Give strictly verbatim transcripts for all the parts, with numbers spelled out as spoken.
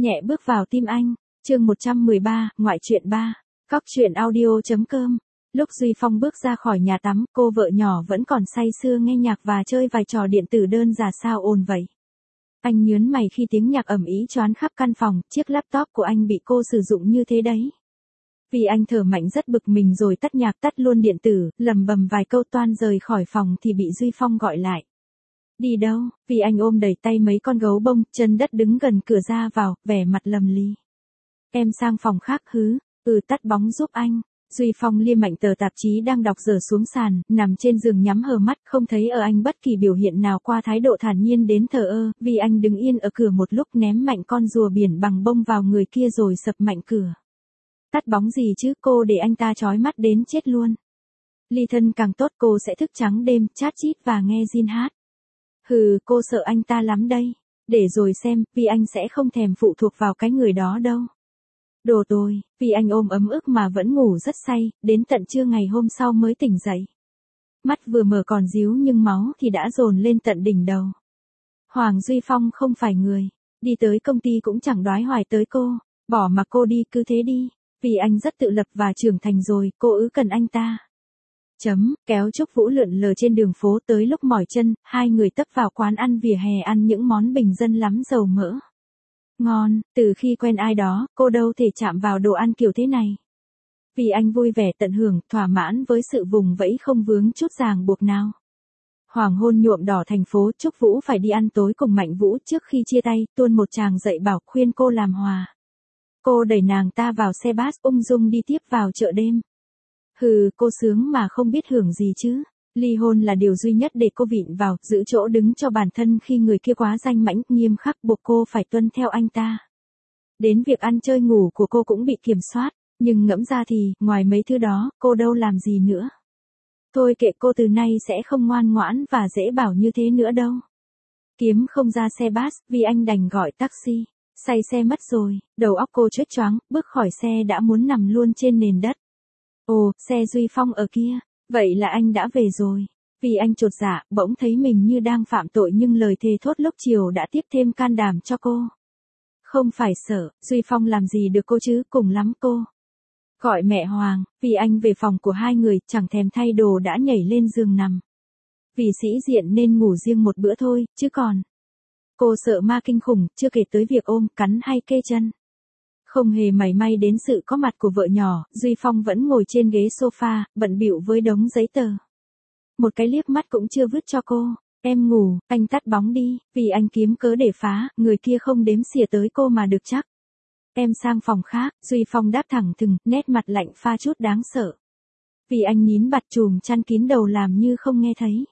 Nhẹ bước vào tim anh, chương một trăm mười ba, ngoại truyện ba, cóc truyện audio.com. Lúc Duy Phong bước ra khỏi nhà tắm, cô vợ nhỏ vẫn còn say sưa nghe nhạc và chơi vài trò điện tử đơn giản sao ồn vậy. Anh nhớn mày khi tiếng nhạc ầm ĩ choán khắp căn phòng, chiếc laptop của anh bị cô sử dụng như thế đấy. Vì anh thở mạnh rất bực mình rồi tắt nhạc tắt luôn điện tử, lầm bầm vài câu toan rời khỏi phòng thì bị Duy Phong gọi lại. Đi đâu? Vì anh ôm đầy tay mấy con gấu bông, chân đất đứng gần cửa ra vào, vẻ mặt lầm lì. Em sang phòng khác hứ, ừ tắt bóng giúp anh. Duy Phong liêm mạnh tờ tạp chí đang đọc dở xuống sàn, nằm trên giường nhắm hờ mắt, không thấy ở anh bất kỳ biểu hiện nào qua thái độ thản nhiên đến thờ ơ, vì anh đứng yên ở cửa một lúc ném mạnh con rùa biển bằng bông vào người kia rồi sập mạnh cửa. Tắt bóng gì chứ, cô để anh ta chói mắt đến chết luôn. Ly thân càng tốt, cô sẽ thức trắng đêm, chat chít và nghe Jin hát. Hừ, cô sợ anh ta lắm đây. Để rồi xem, vì anh sẽ không thèm phụ thuộc vào cái người đó đâu. Đồ tôi, vì anh ôm ấm ức mà vẫn ngủ rất say, đến tận trưa ngày hôm sau mới tỉnh dậy. Mắt vừa mở còn díu nhưng máu thì đã dồn lên tận đỉnh đầu. Hoàng Duy Phong không phải người, đi tới công ty cũng chẳng đoái hoài tới cô, bỏ mặc cô đi cứ thế đi, vì anh rất tự lập và trưởng thành rồi, cô ứ cần anh ta. Chấm, kéo Trúc Vũ lượn lờ trên đường phố tới lúc mỏi chân, hai người tấp vào quán ăn vỉa hè ăn những món bình dân lắm dầu mỡ. Ngon, từ khi quen ai đó, cô đâu thể chạm vào đồ ăn kiểu thế này. Vì anh vui vẻ tận hưởng, thỏa mãn với sự vùng vẫy không vướng chút ràng buộc nào. Hoàng hôn nhuộm đỏ thành phố, Trúc Vũ phải đi ăn tối cùng Mạnh Vũ trước khi chia tay, tuôn một tràng dậy bảo khuyên cô làm hòa. Cô đẩy nàng ta vào xe bus ung dung đi tiếp vào chợ đêm. Hừ, cô sướng mà không biết hưởng gì chứ. Ly hôn là điều duy nhất để cô vịn vào, giữ chỗ đứng cho bản thân khi người kia quá danh mãnh, nghiêm khắc buộc cô phải tuân theo anh ta. Đến việc ăn chơi ngủ của cô cũng bị kiểm soát, nhưng ngẫm ra thì, ngoài mấy thứ đó, cô đâu làm gì nữa. Thôi kệ, cô từ nay sẽ không ngoan ngoãn và dễ bảo như thế nữa đâu. Kiếm không ra xe bus, vì anh đành gọi taxi. Say xe mất rồi, đầu óc cô choáng choáng, bước khỏi xe đã muốn nằm luôn trên nền đất. Ồ, xe Duy Phong ở kia. Vậy là anh đã về rồi. Vì anh chột dạ, bỗng thấy mình như đang phạm tội nhưng lời thề thốt lúc chiều đã tiếp thêm can đảm cho cô. Không phải sợ, Duy Phong làm gì được cô chứ, cùng lắm cô. Gọi mẹ Hoàng, vì anh về phòng của hai người, chẳng thèm thay đồ đã nhảy lên giường nằm. Vì sĩ diện nên ngủ riêng một bữa thôi, chứ còn. Cô sợ ma kinh khủng, chưa kể tới việc ôm, cắn hay kê chân. Không hề mảy may đến sự có mặt của vợ nhỏ, Duy Phong vẫn ngồi trên ghế sofa, bận bịu với đống giấy tờ. Một cái liếc mắt cũng chưa vứt cho cô. Em ngủ, anh tắt bóng đi, vì anh kiếm cớ để phá, người kia không đếm xỉa tới cô mà được chắc. Em sang phòng khác, Duy Phong đáp thẳng thừng, nét mặt lạnh pha chút đáng sợ. Vì anh nín bặt chùm chăn kín đầu làm như không nghe thấy.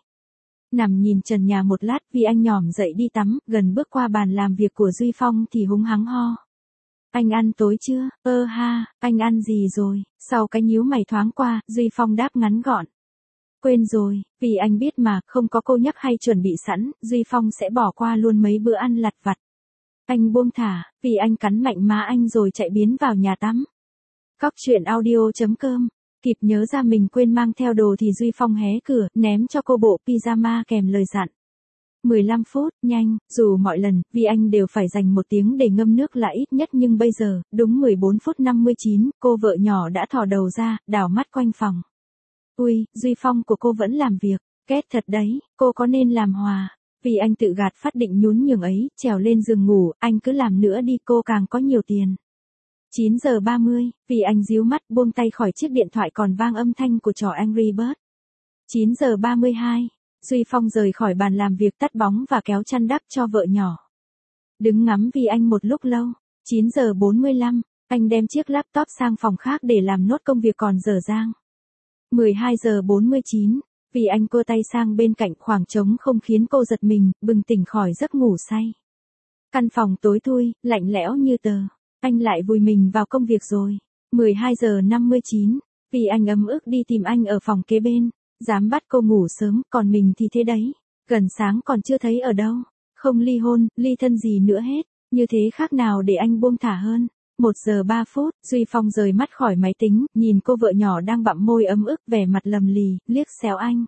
Nằm nhìn trần nhà một lát, vì anh nhỏm dậy đi tắm, gần bước qua bàn làm việc của Duy Phong thì húng hắng ho. Anh ăn tối chưa? Ơ ha, anh ăn gì rồi? Sau cái nhíu mày thoáng qua, Duy Phong đáp ngắn gọn. Quên rồi, vì anh biết mà, không có cô nhắc hay chuẩn bị sẵn, Duy Phong sẽ bỏ qua luôn mấy bữa ăn lặt vặt. Anh buông thả, vì anh cắn mạnh má anh rồi chạy biến vào nhà tắm. Cóc truyện audio.com. Kịp nhớ ra mình quên mang theo đồ thì Duy Phong hé cửa, ném cho cô bộ pyjama kèm lời dặn. mười lăm phút, nhanh, dù mọi lần, vì anh đều phải dành một tiếng để ngâm nước là ít nhất nhưng bây giờ, đúng mười bốn phút năm mươi chín, cô vợ nhỏ đã thò đầu ra, đảo mắt quanh phòng. Ui, Duy Phong của cô vẫn làm việc, ghét thật đấy, cô có nên làm hòa. Vì anh tự gạt phát định nhún nhường ấy, trèo lên giường ngủ, anh cứ làm nữa đi, cô càng có nhiều tiền. chín giờ ba mươi, vì anh díu mắt buông tay khỏi chiếc điện thoại còn vang âm thanh của trò Angry Bird. chín giờ ba mươi hai. Duy Phong rời khỏi bàn làm việc tắt bóng và kéo chăn đắp cho vợ nhỏ. Đứng ngắm vì anh một lúc lâu. chín giờ bốn mươi lăm, anh đem chiếc laptop sang phòng khác để làm nốt công việc còn dở dang. mười hai giờ bốn mươi chín, vì anh cua tay sang bên cạnh khoảng trống không khiến cô giật mình, bừng tỉnh khỏi giấc ngủ say. Căn phòng tối thui, lạnh lẽo như tờ. Anh lại vùi mình vào công việc rồi. mười hai giờ năm mươi chín, vì anh ấm ức đi tìm anh ở phòng kế bên. Dám bắt cô ngủ sớm, còn mình thì thế đấy. Gần sáng còn chưa thấy ở đâu. Không ly hôn, ly thân gì nữa hết. Như thế khác nào để anh buông thả hơn. một giờ ba phút, Duy Phong rời mắt khỏi máy tính, nhìn cô vợ nhỏ đang bặm môi ấm ức vẻ mặt lầm lì, liếc xéo anh.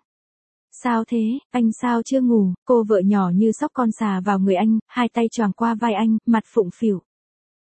Sao thế, anh sao chưa ngủ? Cô vợ nhỏ như sóc con xà vào người anh, hai tay choàng qua vai anh, mặt phụng phịu.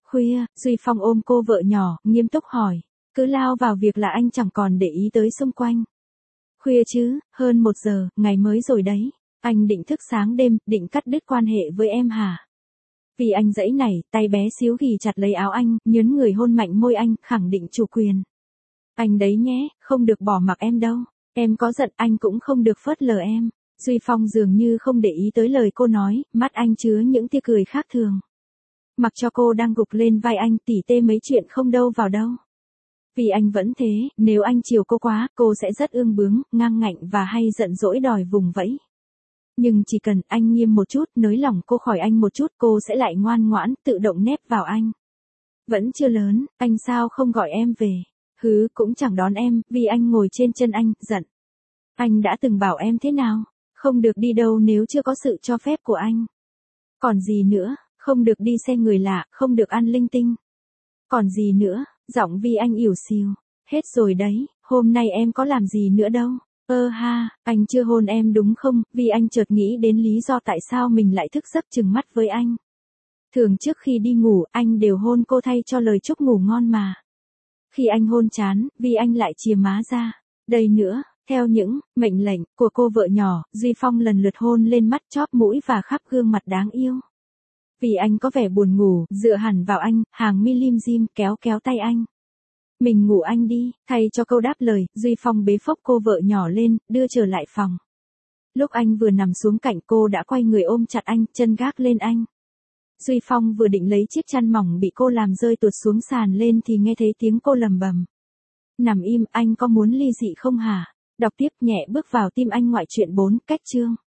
Khuya, Duy Phong ôm cô vợ nhỏ, nghiêm túc hỏi. Cứ lao vào việc là anh chẳng còn để ý tới xung quanh. Khuya chứ, hơn một giờ, ngày mới rồi đấy. Anh định thức sáng đêm, định cắt đứt quan hệ với em hả? Vì anh dãy nảy, tay bé xíu ghì chặt lấy áo anh, nhớn người hôn mạnh môi anh, khẳng định chủ quyền. Anh đấy nhé, không được bỏ mặc em đâu. Em có giận anh cũng không được phớt lờ em. Duy Phong dường như không để ý tới lời cô nói, mắt anh chứa những tia cười khác thường. Mặc cho cô đang gục lên vai anh, tỉ tê mấy chuyện không đâu vào đâu. Vì anh vẫn thế, nếu anh chiều cô quá, cô sẽ rất ương bướng, ngang ngạnh và hay giận dỗi đòi vùng vẫy. Nhưng chỉ cần anh nghiêm một chút, nới lỏng cô khỏi anh một chút, cô sẽ lại ngoan ngoãn, tự động nép vào anh. Vẫn chưa lớn, anh sao không gọi em về? Hứ, cũng chẳng đón em, vì anh ngồi trên chân anh, giận. Anh đã từng bảo em thế nào? Không được đi đâu nếu chưa có sự cho phép của anh. Còn gì nữa, không được đi xe người lạ, không được ăn linh tinh. Còn gì nữa, giọng Vi Anh ỉu xìu. Hết rồi đấy, hôm nay em có làm gì nữa đâu. Ơ ha, anh chưa hôn em đúng không? Vi Anh chợt nghĩ đến lý do tại sao mình lại thức giấc chừng mắt với anh. Thường trước khi đi ngủ, anh đều hôn cô thay cho lời chúc ngủ ngon mà. Khi anh hôn chán, Vi Anh lại chìa má ra. Đây nữa, theo những mệnh lệnh của cô vợ nhỏ, Duy Phong lần lượt hôn lên mắt, chóp mũi và khắp gương mặt đáng yêu. Vì anh có vẻ buồn ngủ, dựa hẳn vào anh, hàng mi lim dim kéo kéo tay anh. Mình ngủ anh đi, thay cho câu đáp lời, Duy Phong bế phốc cô vợ nhỏ lên, đưa trở lại phòng. Lúc anh vừa nằm xuống cạnh cô đã quay người ôm chặt anh, chân gác lên anh. Duy Phong vừa định lấy chiếc chăn mỏng bị cô làm rơi tuột xuống sàn lên thì nghe thấy tiếng cô lầm bầm. Nằm im, anh có muốn ly dị không hả? Đọc tiếp nhẹ bước vào tim anh ngoại truyện bốn, cách chương.